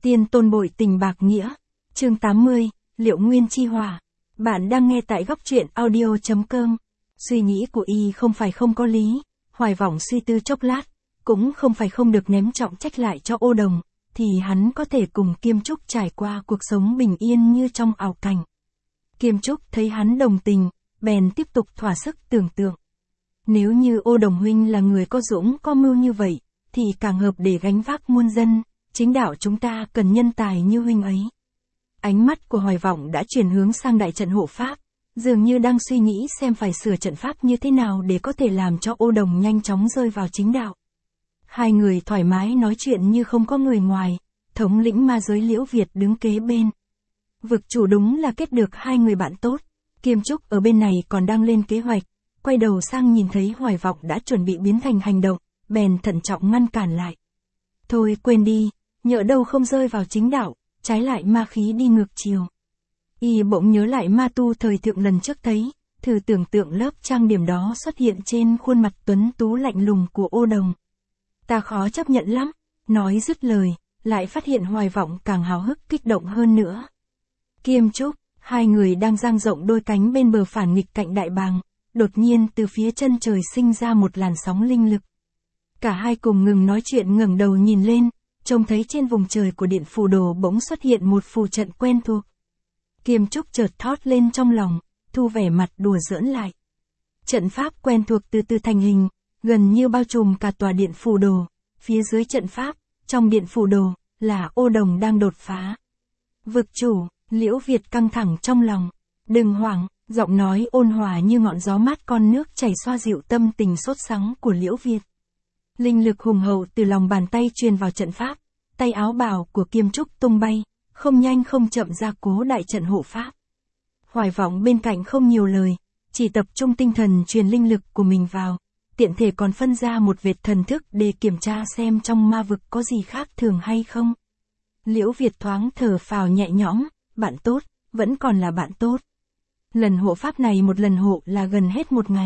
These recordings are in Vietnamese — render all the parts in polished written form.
Tiên tôn bội tình bạc nghĩa. Chương 80, Liệu Nguyên Chi Hỏa. Bạn đang nghe tại góc truyện audio.com. Suy nghĩ của y không phải không có lý, Hoài Vọng suy tư chốc lát, cũng không phải không được ném trọng trách lại cho Ô Đồng, thì hắn có thể cùng Kiêm Trúc trải qua cuộc sống bình yên như trong ảo cảnh. Kiêm Trúc thấy hắn đồng tình, bèn tiếp tục thỏa sức tưởng tượng. Nếu như Ô Đồng huynh là người có dũng có mưu như vậy, thì càng hợp để gánh vác muôn dân, chính đạo chúng ta cần nhân tài như huynh ấy. Ánh mắt của Hoài Vọng đã chuyển hướng sang đại trận hộ pháp, dường như đang suy nghĩ xem phải sửa trận pháp như thế nào để có thể làm cho Ô Đồng nhanh chóng rơi vào chính đạo. Hai người thoải mái nói chuyện như không có người ngoài, thống lĩnh ma giới Liễu Việt đứng kế bên. Vực chủ đúng là kết được hai người bạn tốt, Kiêm Trúc ở bên này còn đang lên kế hoạch, quay đầu sang nhìn thấy Hoài Vọng đã chuẩn bị biến thành hành động, bèn thận trọng ngăn cản lại. Thôi quên đi, nhỡ đâu không rơi vào chính đạo, trái lại ma khí đi ngược chiều. Y bỗng nhớ lại ma tu thời thượng lần trước thấy, thử tưởng tượng lớp trang điểm đó xuất hiện trên khuôn mặt tuấn tú lạnh lùng của Ô Đồng. Ta khó chấp nhận lắm, nói dứt lời, lại phát hiện Hoài Vọng càng háo hức kích động hơn nữa. Kiêm Trúc, hai người đang dang rộng đôi cánh bên bờ phản nghịch cạnh đại bàng, đột nhiên từ phía chân trời sinh ra một làn sóng linh lực. Cả hai cùng ngừng nói chuyện ngẩng đầu nhìn lên, trông thấy trên vùng trời của điện phù đồ bỗng xuất hiện một phù trận quen thuộc. Kiêm Trúc chợt thót lên trong lòng, thu vẻ mặt đùa giỡn lại. Trận pháp quen thuộc từ từ thành hình, gần như bao trùm cả tòa điện phù đồ, phía dưới trận pháp, trong điện phù đồ, là Ô Đồng đang đột phá. Vực chủ, Liễu Việt căng thẳng trong lòng. Đừng hoảng, giọng nói ôn hòa như ngọn gió mát con nước chảy xoa dịu tâm tình sốt sắng của Liễu Việt. Linh lực hùng hậu từ lòng bàn tay truyền vào trận pháp, tay áo bào của Kiêm Trúc tung bay, không nhanh không chậm gia cố đại trận hộ pháp. Hoài Vọng bên cạnh không nhiều lời, chỉ tập trung tinh thần truyền linh lực của mình vào, tiện thể còn phân ra một vệt thần thức để kiểm tra xem trong ma vực có gì khác thường hay không. Liễu Việt thoáng thở phào nhẹ nhõm, bạn tốt, vẫn còn là bạn tốt. Lần hộ pháp này một lần hộ là gần hết một ngày.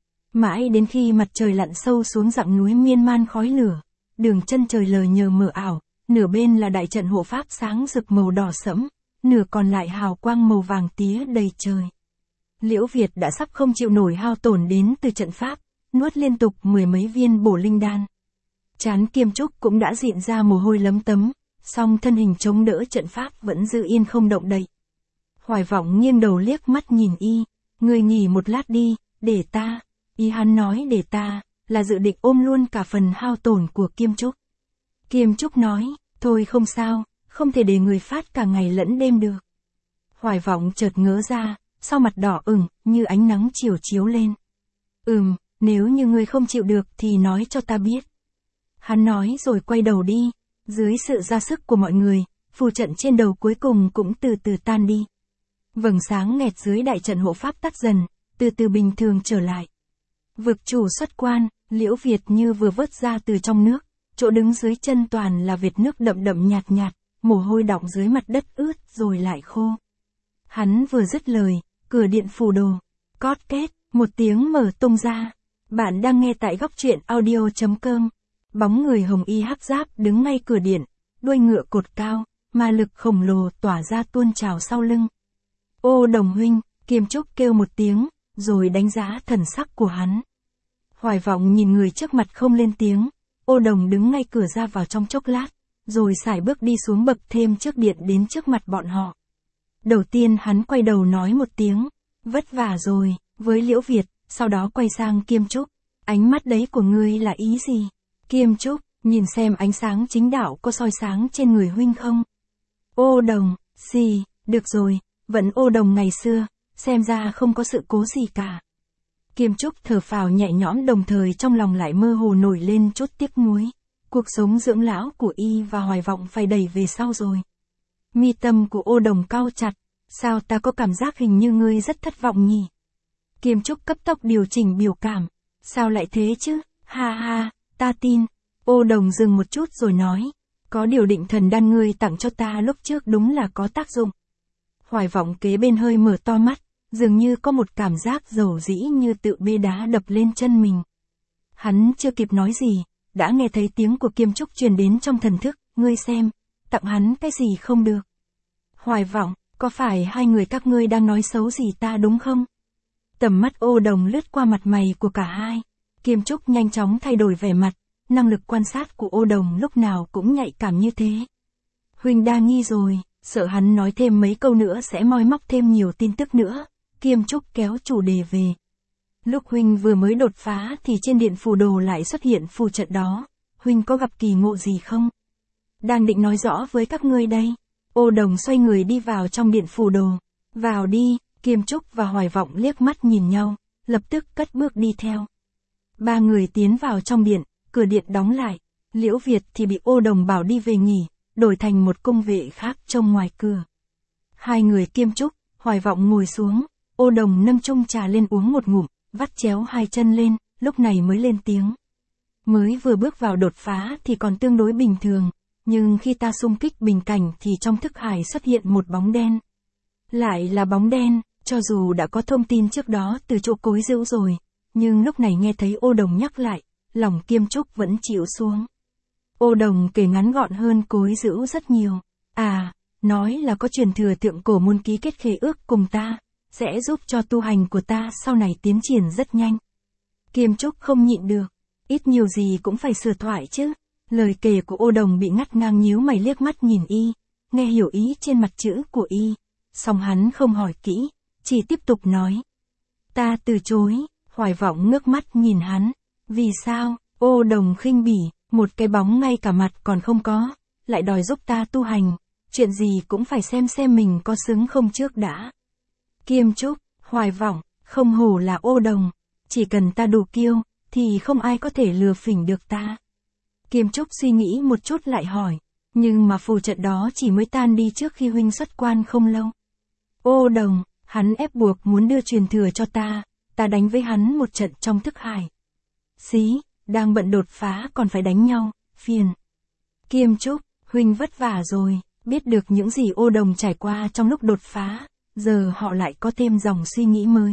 Mãi đến khi mặt trời lặn sâu xuống dặng núi miên man khói lửa, đường chân trời lờ nhờ mờ ảo, nửa bên là đại trận hộ pháp sáng rực màu đỏ sẫm, nửa còn lại hào quang màu vàng tía đầy trời. Liễu Việt đã sắp không chịu nổi hao tổn đến từ trận pháp, nuốt liên tục mười mấy viên bổ linh đan. Trán Kiêm Trúc cũng đã dịn ra mồ hôi lấm tấm, song thân hình chống đỡ trận pháp vẫn giữ yên không động đậy. Hoài Vọng nghiêng đầu liếc mắt nhìn y, người nghỉ một lát đi, để ta. Ý hắn nói để ta, là dự định ôm luôn cả phần hao tổn của Kiêm Trúc. Kiêm Trúc nói, thôi không sao, không thể để người phát cả ngày lẫn đêm được. Hoài Vọng chợt ngớ ra, sau mặt đỏ ửng, như ánh nắng chiều chiếu lên. Nếu như người không chịu được thì nói cho ta biết. Hắn nói rồi quay đầu đi, dưới sự ra sức của mọi người, phù trận trên đầu cuối cùng cũng từ từ tan đi. Vầng sáng nghẹt dưới đại trận hộ pháp tắt dần, từ từ bình thường trở lại. Vực chủ xuất quan, Liễu Việt như vừa vớt ra từ trong nước, chỗ đứng dưới chân toàn là vệt nước đậm đậm nhạt nhạt, mồ hôi đọng dưới mặt đất ướt rồi lại khô. Hắn vừa dứt lời, cửa điện phù đồ, cót két, một tiếng mở tung ra. Bạn đang nghe tại góc truyện audio.com. Bóng người hồng y hắc giáp đứng ngay cửa điện, đuôi ngựa cột cao, ma lực khổng lồ tỏa ra tuôn trào sau lưng. Ô Đồng huynh, Kiêm Trúc kêu một tiếng, rồi đánh giá thần sắc của hắn. Hoài Vọng nhìn người trước mặt không lên tiếng, Ô Đồng đứng ngay cửa ra vào trong chốc lát, rồi sải bước đi xuống bậc thêm trước điện đến trước mặt bọn họ. Đầu tiên hắn quay đầu nói một tiếng, vất vả rồi, với Liễu Việt, sau đó quay sang Kiêm Trúc, ánh mắt đấy của ngươi là ý gì? Kiêm Trúc, nhìn xem ánh sáng chính đạo có soi sáng trên người huynh không? Ô Đồng, được rồi, vẫn Ô Đồng ngày xưa, xem ra không có sự cố gì cả. Kiêm Trúc thở phào nhẹ nhõm đồng thời trong lòng lại mơ hồ nổi lên chút tiếc nuối. Cuộc sống dưỡng lão của y và Hoài Vọng phải đẩy về sau rồi. Mi tâm của Ô Đồng cau chặt, sao ta có cảm giác hình như ngươi rất thất vọng nhỉ? Kiêm Trúc cấp tốc điều chỉnh biểu cảm, sao lại thế chứ, ha, ta tin. Ô Đồng dừng một chút rồi nói, có điều định thần đan ngươi tặng cho ta lúc trước đúng là có tác dụng. Hoài Vọng kế bên hơi mở to mắt, dường như có một cảm giác dầu dĩ như tự bê đá đập lên chân mình. Hắn chưa kịp nói gì, đã nghe thấy tiếng của Kiêm Trúc truyền đến trong thần thức, ngươi xem, tặng hắn cái gì không được. Hoài Vọng, có phải hai người các ngươi đang nói xấu gì ta đúng không? Tầm mắt Ô Đồng lướt qua mặt mày của cả hai. Kiêm Trúc nhanh chóng thay đổi vẻ mặt, năng lực quan sát của Ô Đồng lúc nào cũng nhạy cảm như thế. Huynh đa nghi rồi, sợ hắn nói thêm mấy câu nữa sẽ moi móc thêm nhiều tin tức nữa. Kiêm Trúc kéo chủ đề về. Lúc Huynh vừa mới đột phá thì trên điện phù đồ lại xuất hiện phù trận đó. Huynh có gặp kỳ ngộ gì không? Đang định nói rõ với các ngươi đây. Ô Đồng xoay người đi vào trong điện phù đồ. Vào đi, Kiêm Trúc và Hoài Vọng liếc mắt nhìn nhau, lập tức cất bước đi theo. Ba người tiến vào trong điện, cửa điện đóng lại. Liễu Việt thì bị Ô Đồng bảo đi về nghỉ, đổi thành một cung vệ khác trông ngoài cửa. Hai người Kiêm Trúc, Hoài Vọng ngồi xuống, Ô Đồng nâng chung trà lên uống một ngụm, vắt chéo hai chân lên, lúc này mới lên tiếng. Mới vừa bước vào đột phá thì còn tương đối bình thường, nhưng khi ta xung kích bình cảnh thì trong thức hải xuất hiện một bóng đen. Lại là bóng đen, cho dù đã có thông tin trước đó từ chỗ Cối Dữu rồi, nhưng lúc này nghe thấy Ô Đồng nhắc lại, lòng Kiêm Trúc vẫn chịu xuống. Ô Đồng kể ngắn gọn hơn Cối Dữu rất nhiều. À, nói là có truyền thừa thượng cổ môn ký kết khế ước cùng ta, sẽ giúp cho tu hành của ta sau này tiến triển rất nhanh. Kiêm Trúc không nhịn được, ít nhiều gì cũng phải sửa thoại chứ. Lời kể của Ô Đồng bị ngắt ngang nhíu mày liếc mắt nhìn y, nghe hiểu ý trên mặt chữ của y, song hắn không hỏi kỹ, chỉ tiếp tục nói. Ta từ chối, Hoài Vọng ngước mắt nhìn hắn. Vì sao? Ô Đồng khinh bỉ, một cái bóng ngay cả mặt còn không có, lại đòi giúp ta tu hành, chuyện gì cũng phải xem mình có xứng không trước đã. Kiêm Trúc, Hoài Vọng, không hổ là Ô Đồng, chỉ cần ta đủ kiêu, thì không ai có thể lừa phỉnh được ta. Kiêm Trúc suy nghĩ một chút lại hỏi, nhưng mà phù trận đó chỉ mới tan đi trước khi huynh xuất quan không lâu. Ô Đồng, hắn ép buộc muốn đưa truyền thừa cho ta đánh với hắn một trận trong thức hải. Xí, đang bận đột phá còn phải đánh nhau, phiền. Kiêm Trúc, huynh vất vả rồi, biết được những gì Ô Đồng trải qua trong lúc đột phá, giờ họ lại có thêm dòng suy nghĩ mới.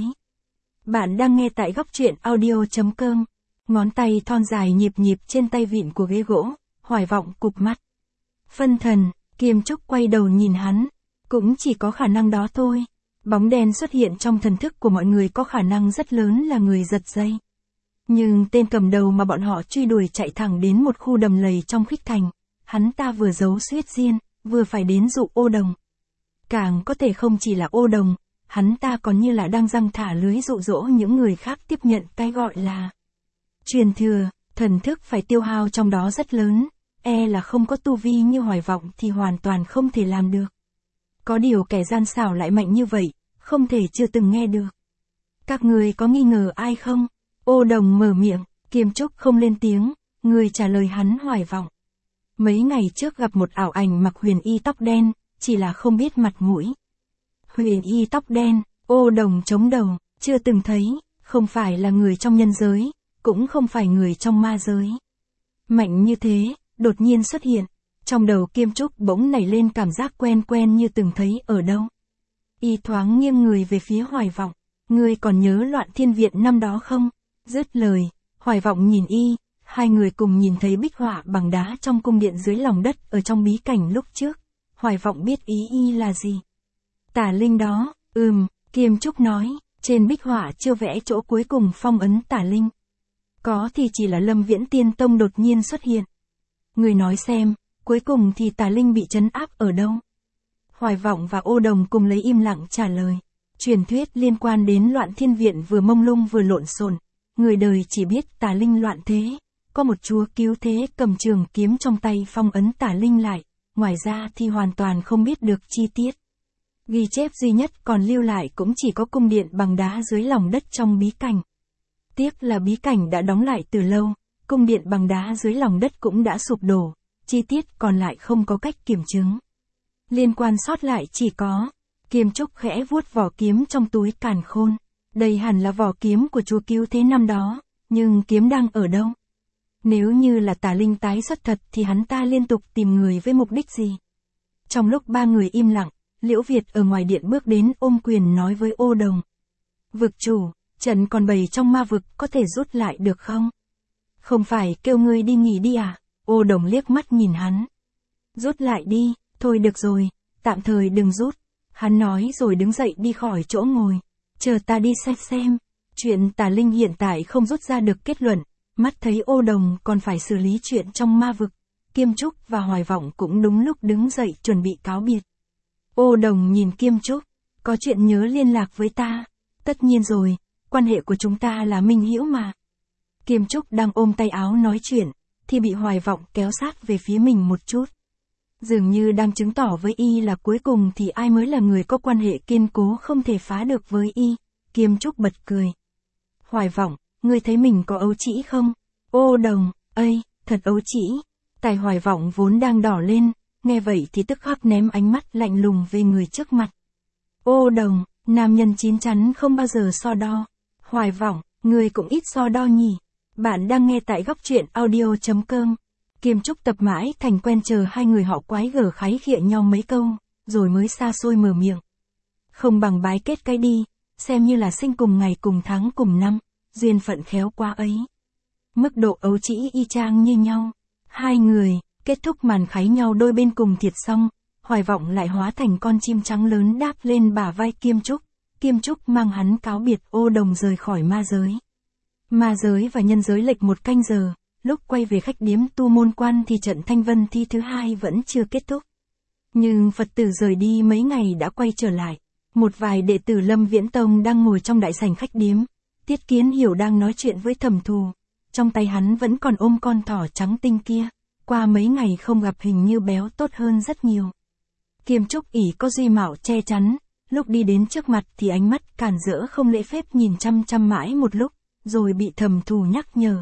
Bạn đang nghe tại góc truyện audio.com. Ngón tay thon dài nhịp trên tay vịn của ghế gỗ, Hoài Vọng cụp mắt. Phân thần, Kiêm Trúc quay đầu nhìn hắn. Cũng chỉ có khả năng đó thôi. Bóng đen xuất hiện trong thần thức của mọi người có khả năng rất lớn là người giật dây. Nhưng tên cầm đầu mà bọn họ truy đuổi chạy thẳng đến một khu đầm lầy trong Khích Thành. Hắn ta vừa giấu Xuyết Diên, vừa phải đến dụ Ô Đồng. Càng có thể không chỉ là Ô Đồng, hắn ta còn như là đang giăng thả lưới dụ dỗ những người khác tiếp nhận cái gọi là truyền thừa. Thần thức phải tiêu hao trong đó rất lớn, là không có tu vi như Hoài Vọng thì hoàn toàn không thể làm được. Có điều kẻ gian xảo lại mạnh như vậy, không thể chưa từng nghe được. Các người có nghi ngờ ai không? Ô Đồng mở miệng, Kiêm Trúc không lên tiếng, người trả lời hắn Hoài Vọng. Mấy ngày trước gặp một ảo ảnh mặc huyền y tóc đen, chỉ là không biết mặt mũi. Huyền y tóc đen, Ô Đồng chống đầu, chưa từng thấy, không phải là người trong nhân giới, cũng không phải người trong ma giới. Mạnh như thế, đột nhiên xuất hiện, trong đầu Kiêm Trúc bỗng nảy lên cảm giác quen như từng thấy ở đâu. Y thoáng nghiêng người về phía Hoài Vọng, ngươi còn nhớ Loạn Thiên Viện năm đó không? Dứt lời, Hoài Vọng nhìn y, hai người cùng nhìn thấy bích họa bằng đá trong cung điện dưới lòng đất ở trong bí cảnh lúc trước. Hoài Vọng biết ý y là gì. Tả linh đó, Kiêm Trúc nói, trên bích họa chưa vẽ chỗ cuối cùng phong ấn tả linh. Có thì chỉ là Lâm Viễn Tiên Tông đột nhiên xuất hiện. Người nói xem, cuối cùng thì tà linh bị trấn áp ở đâu? Hoài Vọng và Ô Đồng cùng lấy im lặng trả lời. Truyền thuyết liên quan đến Loạn Thiên Viện vừa mông lung vừa lộn xộn. Người đời chỉ biết tà linh loạn thế, có một chúa cứu thế cầm trường kiếm trong tay phong ấn tà linh lại, ngoài ra thì hoàn toàn không biết được chi tiết. Ghi chép duy nhất còn lưu lại cũng chỉ có cung điện bằng đá dưới lòng đất trong bí cảnh. Tiếc là bí cảnh đã đóng lại từ lâu, cung điện bằng đá dưới lòng đất cũng đã sụp đổ, chi tiết còn lại không có cách kiểm chứng. Liên quan sót lại chỉ có, Kiêm Trúc khẽ vuốt vỏ kiếm trong túi càn khôn. Đây hẳn là vỏ kiếm của chúa cứu thế năm đó, nhưng kiếm đang ở đâu? Nếu như là tà linh tái xuất thật thì hắn ta liên tục tìm người với mục đích gì? Trong lúc ba người im lặng, Liễu Việt ở ngoài điện bước đến ôm quyền nói với Ô Đồng. Vực chủ, trận còn bầy trong ma vực có thể rút lại được không? Không phải kêu ngươi đi nghỉ đi à? Ô Đồng liếc mắt nhìn hắn. Rút lại đi, thôi được rồi, tạm thời đừng rút. Hắn nói rồi đứng dậy đi khỏi chỗ ngồi. Chờ ta đi xem. Chuyện Tà Linh hiện tại không rút ra được kết luận, mắt thấy Ô Đồng còn phải xử lý chuyện trong ma vực. Kiêm Trúc và Hoài Vọng cũng đúng lúc đứng dậy chuẩn bị cáo biệt. Ô Đồng nhìn Kiêm Trúc, có chuyện nhớ liên lạc với ta. Tất nhiên rồi, quan hệ của chúng ta là minh hữu mà. Kiêm Trúc đang ôm tay áo nói chuyện, thì bị Hoài Vọng kéo sát về phía mình một chút. Dường như đang chứng tỏ với y là cuối cùng thì ai mới là người có quan hệ kiên cố không thể phá được với y. Kiêm Trúc bật cười. Hoài Vọng, ngươi thấy mình có ấu trĩ không? Ô Đồng, ây, thật ấu trĩ. Tai Hoài Vọng vốn đang đỏ lên, nghe vậy thì tức khắc ném ánh mắt lạnh lùng về người trước mặt. Ô Đồng, nam nhân chín chắn không bao giờ so đo. Hoài Vọng, ngươi cũng ít so đo nhỉ. Bạn đang nghe tại góc truyện audio.com. Kiêm Trúc tập mãi thành quen chờ hai người họ quái gở khái khịa nhau mấy câu, rồi mới xa xôi mở miệng. Không bằng bái kết cái đi, xem như là sinh cùng ngày cùng tháng cùng năm, duyên phận khéo quá ấy. Mức độ ấu trĩ y chang như nhau. Hai người, kết thúc màn khái nhau đôi bên cùng thiệt xong, Hoài Vọng lại hóa thành con chim trắng lớn đáp lên bả vai Kiêm Trúc. Kiêm Trúc mang hắn cáo biệt Ô Đồng rời khỏi ma giới. Ma giới và nhân giới lệch một canh giờ, lúc quay về khách điếm Tu Môn Quan thì trận Thanh Vân Thi thứ hai vẫn chưa kết thúc. Nhưng Phật tử rời đi mấy ngày đã quay trở lại. Một vài đệ tử Lâm Viễn Tông đang ngồi trong đại sảnh khách điếm. Tiết Kiến Hiểu đang nói chuyện với Thẩm Thù. Trong tay hắn vẫn còn ôm con thỏ trắng tinh kia. Qua mấy ngày không gặp hình như béo tốt hơn rất nhiều. Kiêm Trúc ỷ có duy mạo che chắn. Lúc đi đến trước mặt thì ánh mắt cản rỡ không lễ phép nhìn chăm chăm mãi một lúc. Rồi bị Thẩm Thù nhắc nhở.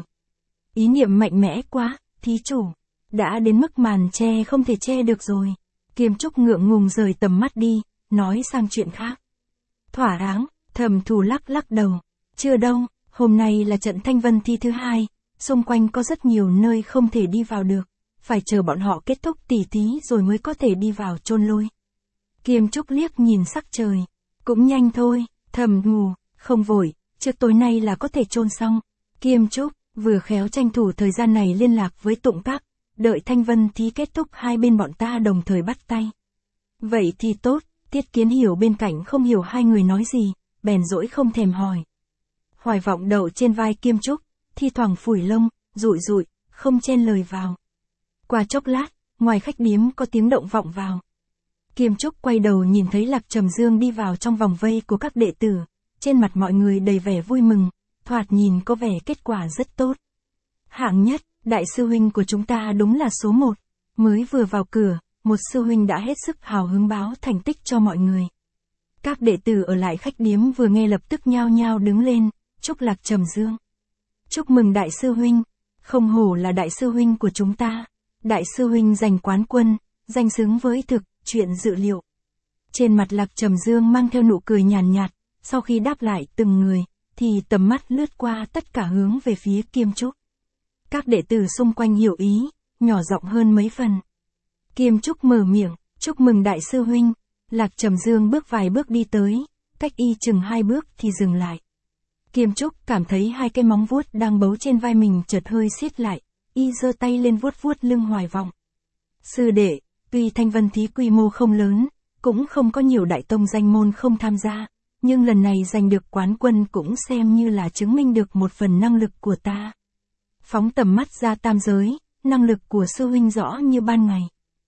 Ý niệm mạnh mẽ quá, thí chủ. Đã đến mức màn che không thể che được rồi. Kiêm Trúc ngượng ngùng rời tầm mắt đi, nói sang chuyện khác. Thỏa đáng, Thẩm Thù lắc lắc đầu. Chưa đâu, hôm nay là trận Thanh Vân Thi thứ hai, xung quanh có rất nhiều nơi không thể đi vào được. Phải chờ bọn họ kết thúc tỉ thí rồi mới có thể đi vào chôn lôi. Kiêm Trúc liếc nhìn sắc trời. Cũng nhanh thôi, Thẩm Thù, không vội, trước tối nay là có thể chôn xong. Kiêm Trúc vừa khéo tranh thủ thời gian này liên lạc với Tụng Các, đợi Thanh Vân Thi kết thúc hai bên bọn ta đồng thời bắt tay. Vậy thì tốt, Tiết Kiến Hiểu bên cạnh không hiểu hai người nói gì, bèn dỗi không thèm hỏi. Hoài Vọng đậu trên vai Kiêm Trúc, thi thoảng phủi lông, rụi rụi, không chen lời vào. Qua chốc lát, ngoài khách điếm có tiếng động vọng vào. Kiêm Trúc quay đầu nhìn thấy Lạc Trầm Dương đi vào trong vòng vây của các đệ tử, trên mặt mọi người đầy vẻ vui mừng, thoạt nhìn có vẻ kết quả rất tốt. Hạng nhất, đại sư huynh của chúng ta đúng là số 1. Mới vừa vào cửa, một sư huynh đã hết sức hào hứng báo thành tích cho mọi người. Các đệ tử ở lại khách điếm vừa nghe lập tức nhao nhao đứng lên, chúc Lạc Trầm Dương. Chúc mừng đại sư huynh, không hổ là đại sư huynh của chúng ta. Đại sư huynh giành quán quân, danh xứng với thực, chuyện dự liệu. Trên mặt Lạc Trầm Dương mang theo nụ cười nhàn nhạt, sau khi đáp lại từng người, thì tầm mắt lướt qua tất cả hướng về phía Kiêm Trúc. Các đệ tử xung quanh hiểu ý, nhỏ giọng hơn mấy phần. Kiêm Trúc mở miệng, chúc mừng đại sư huynh. Lạc Trầm Dương bước vài bước đi tới, cách y chừng 2 bước thì dừng lại. Kiêm Trúc cảm thấy hai cái móng vuốt đang bấu trên vai mình chợt hơi siết lại, y giơ tay lên vuốt vuốt lưng Hoài Vọng. Sư đệ, tuy Thanh Vân Thí quy mô không lớn, cũng không có nhiều đại tông danh môn không tham gia, nhưng lần này giành được quán quân cũng xem như là chứng minh được một phần năng lực của ta. Phóng tầm mắt ra tam giới, năng lực của sư huynh rõ như ban ngày.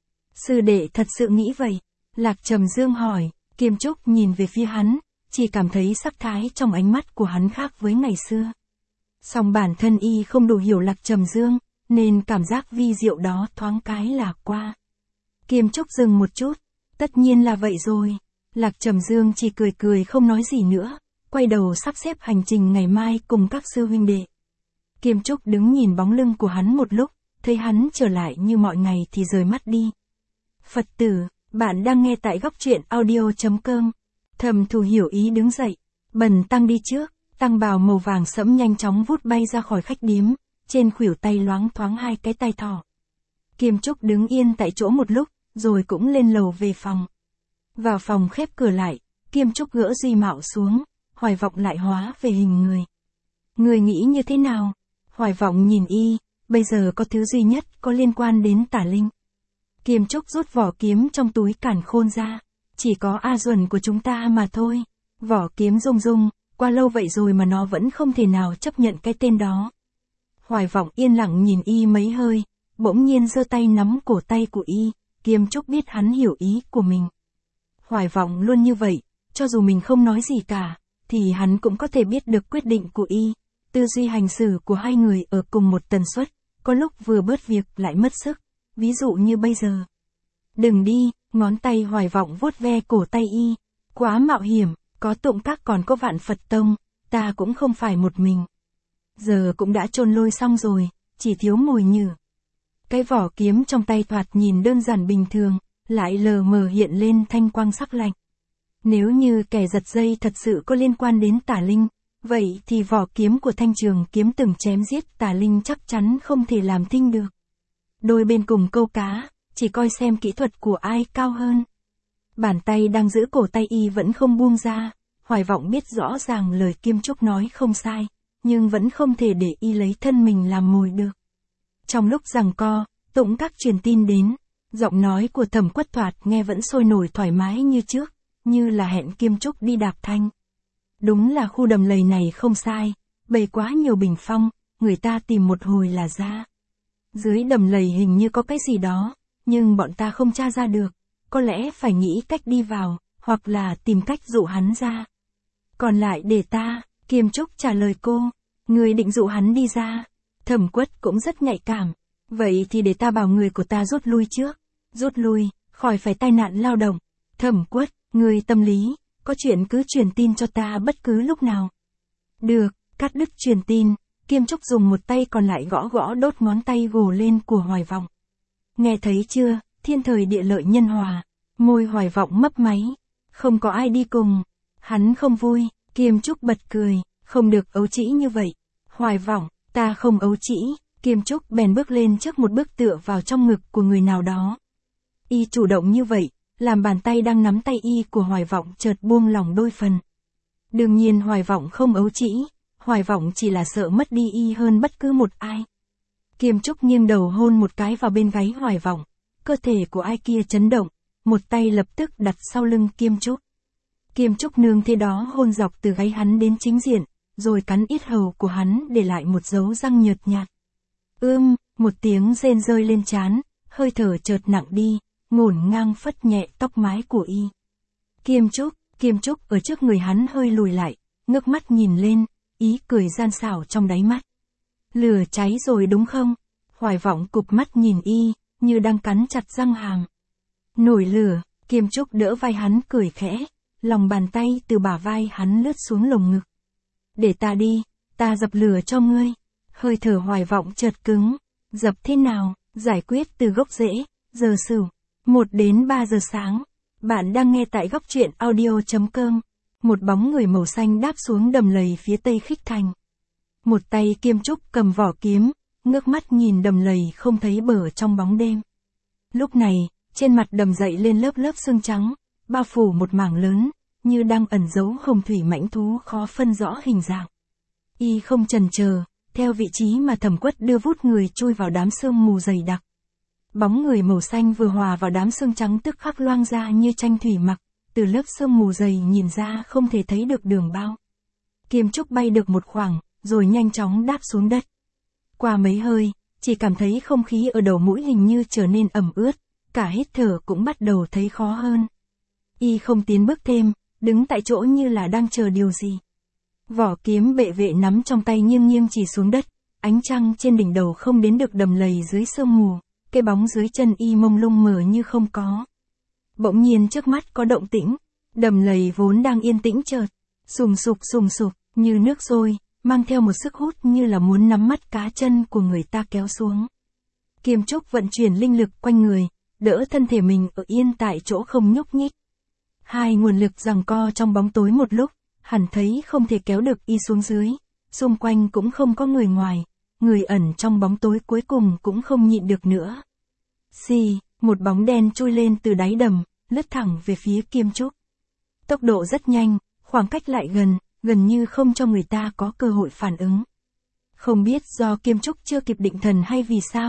Sư đệ thật sự nghĩ vậy? Lạc Trầm Dương hỏi. Kiêm Trúc nhìn về phía hắn, chỉ cảm thấy sắc thái trong ánh mắt của hắn khác với ngày xưa. Song bản thân y không đủ hiểu Lạc Trầm Dương, nên cảm giác vi diệu đó thoáng cái là qua. Kiêm Trúc dừng một chút, tất nhiên là vậy rồi. Lạc Trầm Dương chỉ cười cười không nói gì nữa, quay đầu sắp xếp hành trình ngày mai cùng các sư huynh đệ. Kiêm Trúc đứng nhìn bóng lưng của hắn một lúc, thấy hắn trở lại như mọi ngày thì rời mắt đi. Phật tử, bạn đang nghe tại góc truyện audio.com. Thẩm Thù hiểu ý đứng dậy, bần tăng đi trước, tăng bào màu vàng sẫm nhanh chóng vút bay ra khỏi khách điếm, trên khuỷu tay loáng thoáng hai cái tay thỏ. Kiêm Trúc đứng yên tại chỗ một lúc, rồi cũng lên lầu về phòng. Vào phòng khép cửa lại, Kiêm Trúc gỡ duy mạo xuống, Hoài Vọng lại hóa về hình người. Người nghĩ như thế nào? Hoài Vọng nhìn y, bây giờ có thứ duy nhất có liên quan đến Tả Linh. Kim Trúc rút vỏ kiếm trong túi càn khôn ra. Chỉ có A Duẩn của chúng ta mà thôi. Vỏ kiếm rung rung, qua lâu vậy rồi mà nó vẫn không thể nào chấp nhận cái tên đó. Hoài Vọng yên lặng nhìn y mấy hơi, bỗng nhiên giơ tay nắm cổ tay của y, Kim Trúc biết hắn hiểu ý của mình. Hoài Vọng luôn như vậy, cho dù mình không nói gì cả, thì hắn cũng có thể biết được quyết định của y. Tư duy hành xử của hai người ở cùng một tần suất, có lúc vừa bớt việc lại mất sức, ví dụ như bây giờ. Đừng đi, ngón tay Hoài Vọng vuốt ve cổ tay y, quá mạo hiểm, có Tụng Các còn có Vạn Phật Tông, ta cũng không phải một mình. Giờ cũng đã chôn lôi xong rồi, chỉ thiếu mồi nhử. Cái vỏ kiếm trong tay thoạt nhìn đơn giản bình thường, lại lờ mờ hiện lên thanh quang sắc lạnh. Nếu như kẻ giật dây thật sự có liên quan đến Tả Linh, vậy thì vỏ kiếm của Thanh Trường Kiếm từng chém giết Tả Linh chắc chắn không thể làm thinh được. Đôi bên cùng câu cá, chỉ coi xem kỹ thuật của ai cao hơn. Bàn tay đang giữ cổ tay y vẫn không buông ra, Hoài Vọng biết rõ ràng lời Kim Trúc nói không sai, nhưng vẫn không thể để y lấy thân mình làm mồi được. Trong lúc giằng co, Tụng Các truyền tin đến, giọng nói của Thẩm Quất thoạt nghe vẫn sôi nổi thoải mái như trước, như là hẹn Kim Trúc đi đạp thanh. Đúng là khu đầm lầy này không sai, bày quá nhiều bình phong, người ta tìm một hồi là ra. Dưới đầm lầy hình như có cái gì đó, nhưng bọn ta không tra ra được, có lẽ phải nghĩ cách đi vào, hoặc là tìm cách dụ hắn ra. Còn lại để ta, Kim Trúc trả lời cô, người định dụ hắn đi ra. Thẩm Quất cũng rất nhạy cảm, vậy thì để ta bảo người của ta rút lui trước, rút lui, khỏi phải tai nạn lao động. Thẩm Quất, người tâm lý, có chuyện cứ truyền tin cho ta bất cứ lúc nào. Được, cắt đứt truyền tin, Kim Trúc dùng một tay còn lại gõ gõ đốt ngón tay gồ lên của Hoài Vọng. Nghe thấy chưa, thiên thời địa lợi nhân hòa, môi Hoài Vọng mấp máy, không có ai đi cùng. Hắn không vui, Kim Trúc bật cười, không được ấu trĩ như vậy. Hoài Vọng, ta không ấu trĩ, Kim Trúc bèn bước lên trước một bước tựa vào trong ngực của người nào đó. Y chủ động như vậy, làm bàn tay đang nắm tay y của Hoài Vọng chợt buông lỏng đôi phần. Đương nhiên Hoài Vọng không ấu trĩ, Hoài Vọng chỉ là sợ mất đi y hơn bất cứ một ai. Kim Trúc nghiêng đầu hôn một cái vào bên gáy Hoài Vọng, cơ thể của ai kia chấn động, một tay lập tức đặt sau lưng Kim Trúc. Kim Trúc nương thế đó hôn dọc từ gáy hắn đến chính diện, rồi cắn yết hầu của hắn để lại một dấu răng nhợt nhạt. Một tiếng rên rơi lên trán, hơi thở chợt nặng đi, ngổn ngang phất nhẹ tóc mái của y. Kim Trúc ở trước người hắn hơi lùi lại, ngước mắt nhìn lên, ý cười gian xảo trong đáy mắt. Lửa cháy rồi đúng không? Hoài Vọng cụp mắt nhìn y, như đang cắn chặt răng hàm. Nổi lửa, Kim Trúc đỡ vai hắn cười khẽ, lòng bàn tay từ bả vai hắn lướt xuống lồng ngực. Để ta đi, ta dập lửa cho ngươi. Hơi thở Hoài Vọng chợt cứng. Dập thế nào? Giải quyết từ gốc rễ. Giờ Sửu 1 đến 3 giờ sáng. Bạn đang nghe tại góc truyện audio.com. Một bóng người màu xanh đáp xuống đầm lầy phía tây Khích Thành. Một tay Kim Trúc cầm vỏ kiếm, ngước mắt nhìn đầm lầy không thấy bờ trong bóng đêm. Lúc này, trên mặt đầm dậy lên lớp lớp sương trắng, bao phủ một mảng lớn, như đang ẩn giấu hồng thủy mãnh thú khó phân rõ hình dạng. Y không chần chờ, theo vị trí mà Thẩm Quất đưa vút người chui vào đám sương mù dày đặc. Bóng người màu xanh vừa hòa vào đám sương trắng tức khắc loang ra như tranh thủy mặc, từ lớp sương mù dày nhìn ra không thể thấy được đường bao. Kim Trúc bay được một khoảng, rồi nhanh chóng đáp xuống đất. Qua mấy hơi, chỉ cảm thấy không khí ở đầu mũi hình như trở nên ẩm ướt, cả hít thở cũng bắt đầu thấy khó hơn. Y không tiến bước thêm, đứng tại chỗ như là đang chờ điều gì. Vỏ kiếm bệ vệ nắm trong tay nghiêng nghiêng chỉ xuống đất, ánh trăng trên đỉnh đầu không đến được đầm lầy dưới sương mù, cái bóng dưới chân y mông lung mờ như không có. Bỗng nhiên trước mắt có động tĩnh, đầm lầy vốn đang yên tĩnh chợt sùng sục, như nước sôi, mang theo một sức hút như là muốn nắm mắt cá chân của người ta kéo xuống. Kim Trúc vận chuyển linh lực quanh người, đỡ thân thể mình ở yên tại chỗ không nhúc nhích. Hai nguồn lực giằng co trong bóng tối một lúc, hẳn thấy không thể kéo được y xuống dưới, xung quanh cũng không có người ngoài, người ẩn trong bóng tối cuối cùng cũng không nhịn được nữa. Xì, một bóng đen trôi lên từ đáy đầm, lướt thẳng về phía Kim Trúc. Tốc độ rất nhanh, khoảng cách lại gần như không cho người ta có cơ hội phản ứng. Không biết do Kim Trúc chưa kịp định thần hay vì sao,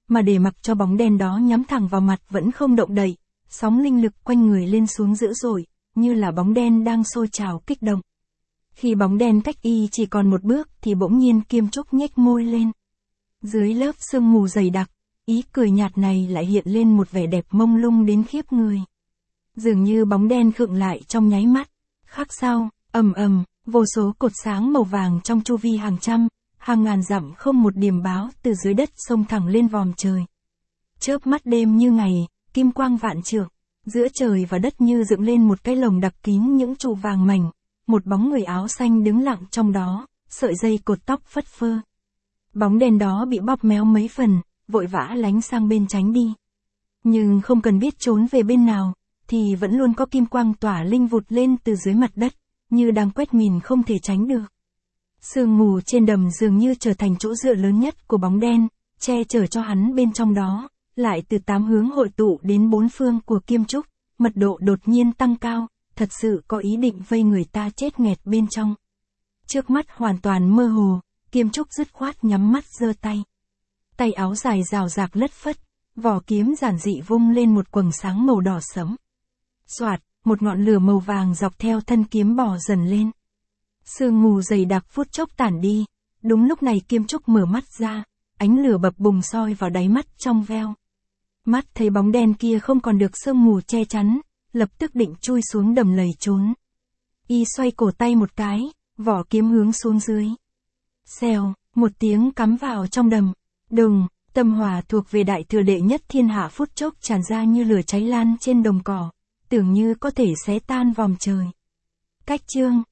mà để mặc cho bóng đen đó nhắm thẳng vào mặt vẫn không động đậy, sóng linh lực quanh người lên xuống dữ dội, như là bóng đen đang sôi trào kích động. Khi bóng đen cách y chỉ còn một bước thì bỗng nhiên Kim Trúc nhếch môi lên. Dưới lớp sương mù dày đặc, ý cười nhạt này lại hiện lên một vẻ đẹp mông lung đến khiếp người. Dường như bóng đen khựng lại trong nháy mắt. Khắc sau, ầm ầm, vô số cột sáng màu vàng trong chu vi hàng trăm, hàng ngàn dặm không một điểm báo từ dưới đất xông thẳng lên vòm trời. Chớp mắt đêm như ngày, kim quang vạn trượng, giữa trời và đất như dựng lên một cái lồng đặc kín những trụ vàng mảnh, một bóng người áo xanh đứng lặng trong đó, sợi dây cột tóc phất phơ. Bóng đen đó bị bóp méo mấy phần, vội vã lánh sang bên tránh đi. Nhưng không cần biết trốn về bên nào, thì vẫn luôn có kim quang tỏa linh vụt lên từ dưới mặt đất, như đang quét mìn không thể tránh được. Sương mù trên đầm dường như trở thành chỗ dựa lớn nhất của bóng đen, che chở cho hắn bên trong đó, lại từ 8 hướng hội tụ đến 4 phương của Kim Trúc, mật độ đột nhiên tăng cao, thật sự có ý định vây người ta chết nghẹt bên trong. Trước mắt hoàn toàn mơ hồ, Kim Trúc dứt khoát nhắm mắt giơ tay. Tay áo dài rào rạc lất phất, vỏ kiếm giản dị vung lên một quầng sáng màu đỏ sẫm. Soạt, một ngọn lửa màu vàng dọc theo thân kiếm bò dần lên. Sương mù dày đặc phút chốc tản đi, đúng lúc này Kim Trúc mở mắt ra, ánh lửa bập bùng soi vào đáy mắt trong veo. Mắt thấy bóng đen kia không còn được sương mù che chắn, lập tức định chui xuống đầm lầy trốn. Y xoay cổ tay một cái, vỏ kiếm hướng xuống dưới. Xèo, một tiếng cắm vào trong đầm. Đùng, tâm hỏa thuộc về đại thừa đệ nhất thiên hạ phút chốc tràn ra như lửa cháy lan trên đồng cỏ, tưởng như có thể xé tan vòm trời. Cách chương